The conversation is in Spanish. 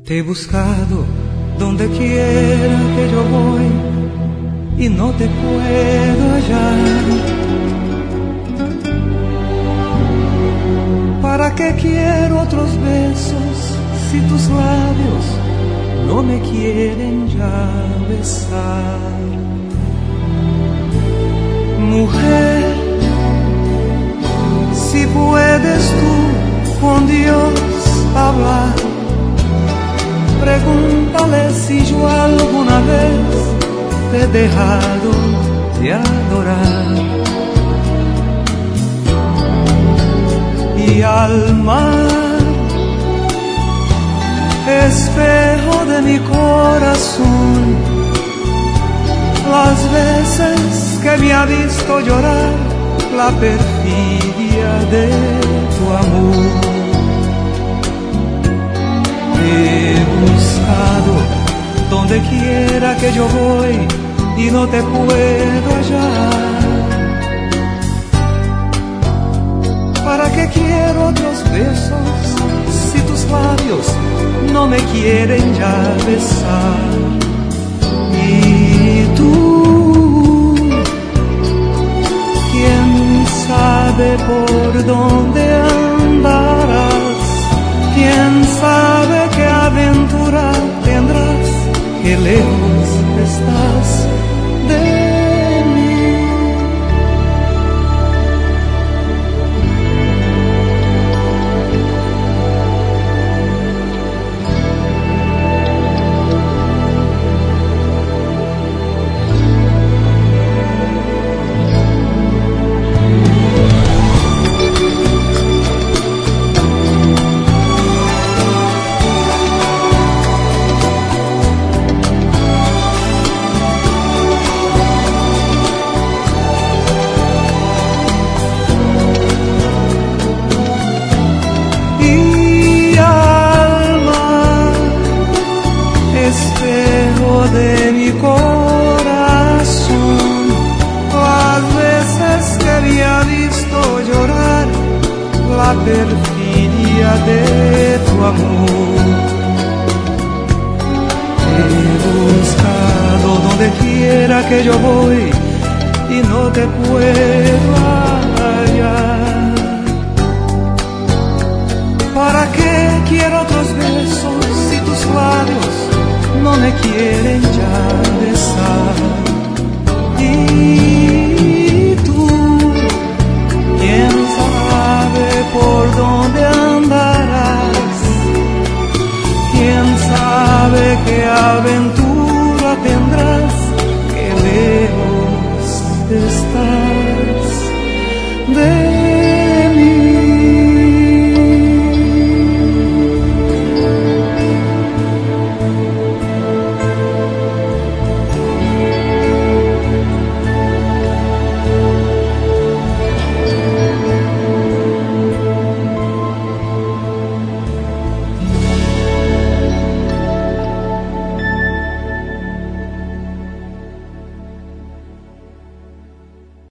Te he buscado donde quiera que yo voy y no te puedo hallar. ¿Para qué quiero otros besos si tus labios no me quieren ya besar? Mujer, si puedes tú con Dios hablar, pregúntale si yo alguna vez te he dejado de adorar. Y al mar, espejo de mi corazón, las veces que me ha visto llorar la perfidia de tu amor. Te he buscado donde quiera que yo voy y no te puedo hallar. ¿Para qué quiero otros besos si tus labios no me quieren ya besar? Y tú, quién sabe por dónde andarás, quién sabe qué aventura tendrás, qué lejos estás de mí. Espejo de mi corazón, las veces que había visto llorar la perfidia de tu amor. Te he buscado donde quiera que yo voy y no te puedo hallar. ¿Para qué quiero otros besos si tus labios no me quieren